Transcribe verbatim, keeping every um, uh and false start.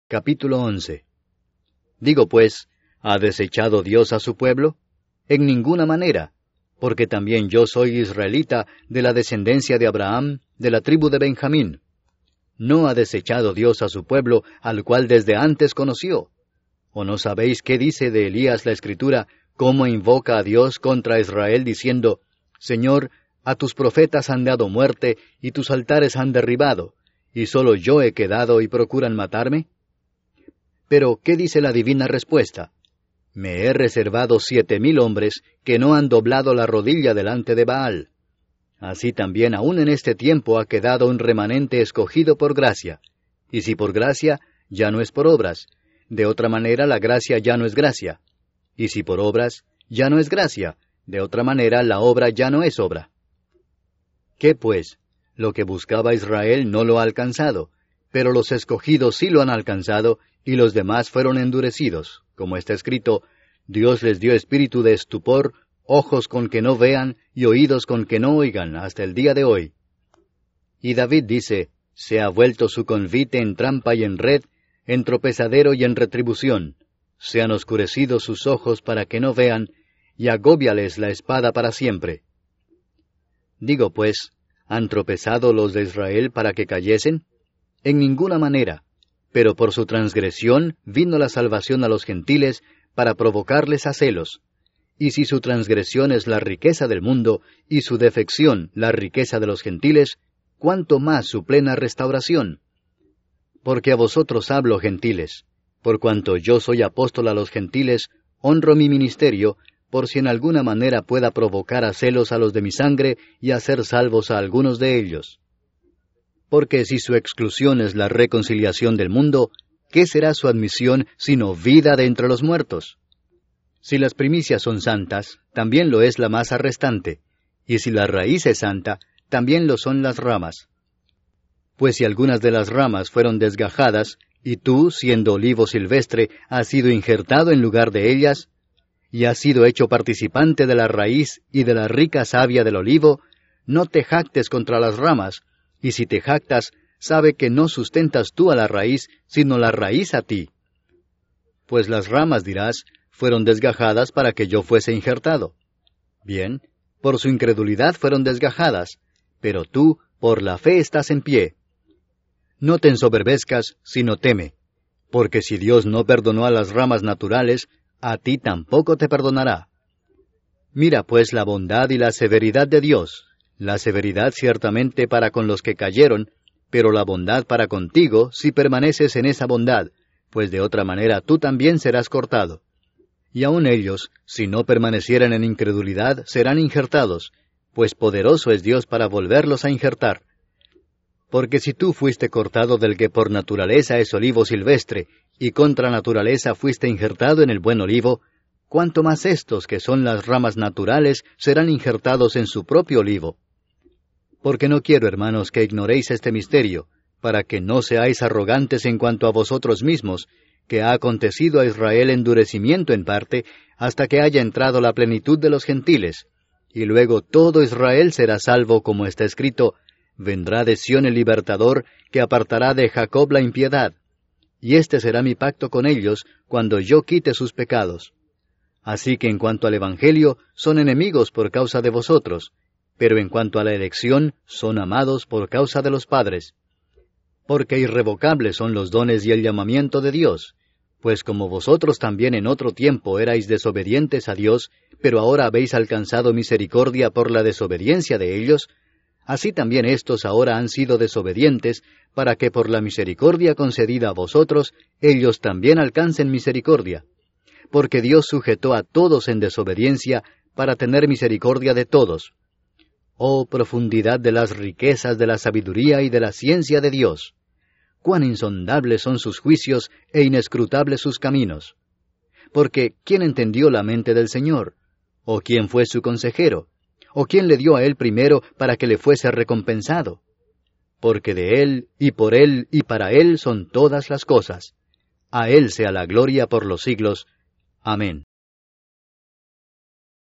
Capítulo once. Digo pues, ¿ha desechado Dios a su pueblo? En ninguna manera, porque también yo soy israelita de la descendencia de Abraham, de la tribu de Benjamín. ¿No ha desechado Dios a su pueblo, al cual desde antes conoció? ¿O no sabéis qué dice de Elías la Escritura, cómo invoca a Dios contra Israel, diciendo, Señor, a tus profetas han dado muerte, y tus altares han derribado, y solo yo he quedado y procuran matarme? Pero, ¿qué dice la divina respuesta? Me he reservado siete mil hombres que no han doblado la rodilla delante de Baal. Así también aún en este tiempo ha quedado un remanente escogido por gracia. Y si por gracia, ya no es por obras. De otra manera la gracia ya no es gracia. Y si por obras, ya no es gracia. De otra manera la obra ya no es obra. ¿Qué pues? Lo que buscaba Israel no lo ha alcanzado, pero los escogidos sí lo han alcanzado, y los demás fueron endurecidos, como está escrito, Dios les dio espíritu de estupor, ojos con que no vean, y oídos con que no oigan, hasta el día de hoy. Y David dice, se ha vuelto su convite en trampa y en red, en tropezadero y en retribución. Se han oscurecido sus ojos para que no vean, y agóbiales la espada para siempre. Digo pues, ¿han tropezado los de Israel para que cayesen? En ninguna manera. Pero por su transgresión vino la salvación a los gentiles para provocarles a celos. Y si su transgresión es la riqueza del mundo, y su defección la riqueza de los gentiles, ¿cuánto más su plena restauración? Porque a vosotros hablo, gentiles. Por cuanto yo soy apóstol a los gentiles, honro mi ministerio, por si en alguna manera pueda provocar a celos a los de mi sangre y hacer salvos a algunos de ellos. Porque si su exclusión es la reconciliación del mundo, ¿qué será su admisión sino vida de entre los muertos? Si las primicias son santas, también lo es la masa restante, y si la raíz es santa, también lo son las ramas. Pues si algunas de las ramas fueron desgajadas, y tú, siendo olivo silvestre, has sido injertado en lugar de ellas, y has sido hecho participante de la raíz y de la rica savia del olivo, no te jactes contra las ramas, y si te jactas, sabe que no sustentas tú a la raíz, sino la raíz a ti. Pues las ramas, dirás, fueron desgajadas para que yo fuese injertado. Bien, por su incredulidad fueron desgajadas, pero tú, por la fe estás en pie. No te ensoberbezcas, sino teme, porque si Dios no perdonó a las ramas naturales, a ti tampoco te perdonará. Mira pues la bondad y la severidad de Dios, la severidad ciertamente para con los que cayeron, pero la bondad para contigo si permaneces en esa bondad, pues de otra manera tú también serás cortado. Y aun ellos, si no permanecieran en incredulidad, serán injertados, pues poderoso es Dios para volverlos a injertar. Porque si tú fuiste cortado del que por naturaleza es olivo silvestre, y contra naturaleza fuiste injertado en el buen olivo, cuánto más estos, que son las ramas naturales, serán injertados en su propio olivo. Porque no quiero, hermanos, que ignoréis este misterio, para que no seáis arrogantes en cuanto a vosotros mismos, que ha acontecido a Israel endurecimiento en parte, hasta que haya entrado la plenitud de los gentiles, y luego todo Israel será salvo, como está escrito, vendrá de Sión el libertador, que apartará de Jacob la impiedad. Y este será mi pacto con ellos, cuando yo quite sus pecados. Así que en cuanto al Evangelio, son enemigos por causa de vosotros, pero en cuanto a la elección, son amados por causa de los padres. Porque irrevocables son los dones y el llamamiento de Dios, pues como vosotros también en otro tiempo erais desobedientes a Dios, pero ahora habéis alcanzado misericordia por la desobediencia de ellos, así también éstos ahora han sido desobedientes, para que por la misericordia concedida a vosotros, ellos también alcancen misericordia. Porque Dios sujetó a todos en desobediencia, para tener misericordia de todos. Oh profundidad de las riquezas de la sabiduría y de la ciencia de Dios. Cuán insondables son sus juicios e inescrutables sus caminos. Porque ¿quién entendió la mente del Señor? ¿O quién fue su consejero? ¿O quién le dio a él primero para que le fuese recompensado? Porque de él, y por él, y para él son todas las cosas. A él sea la gloria por los siglos. Amén.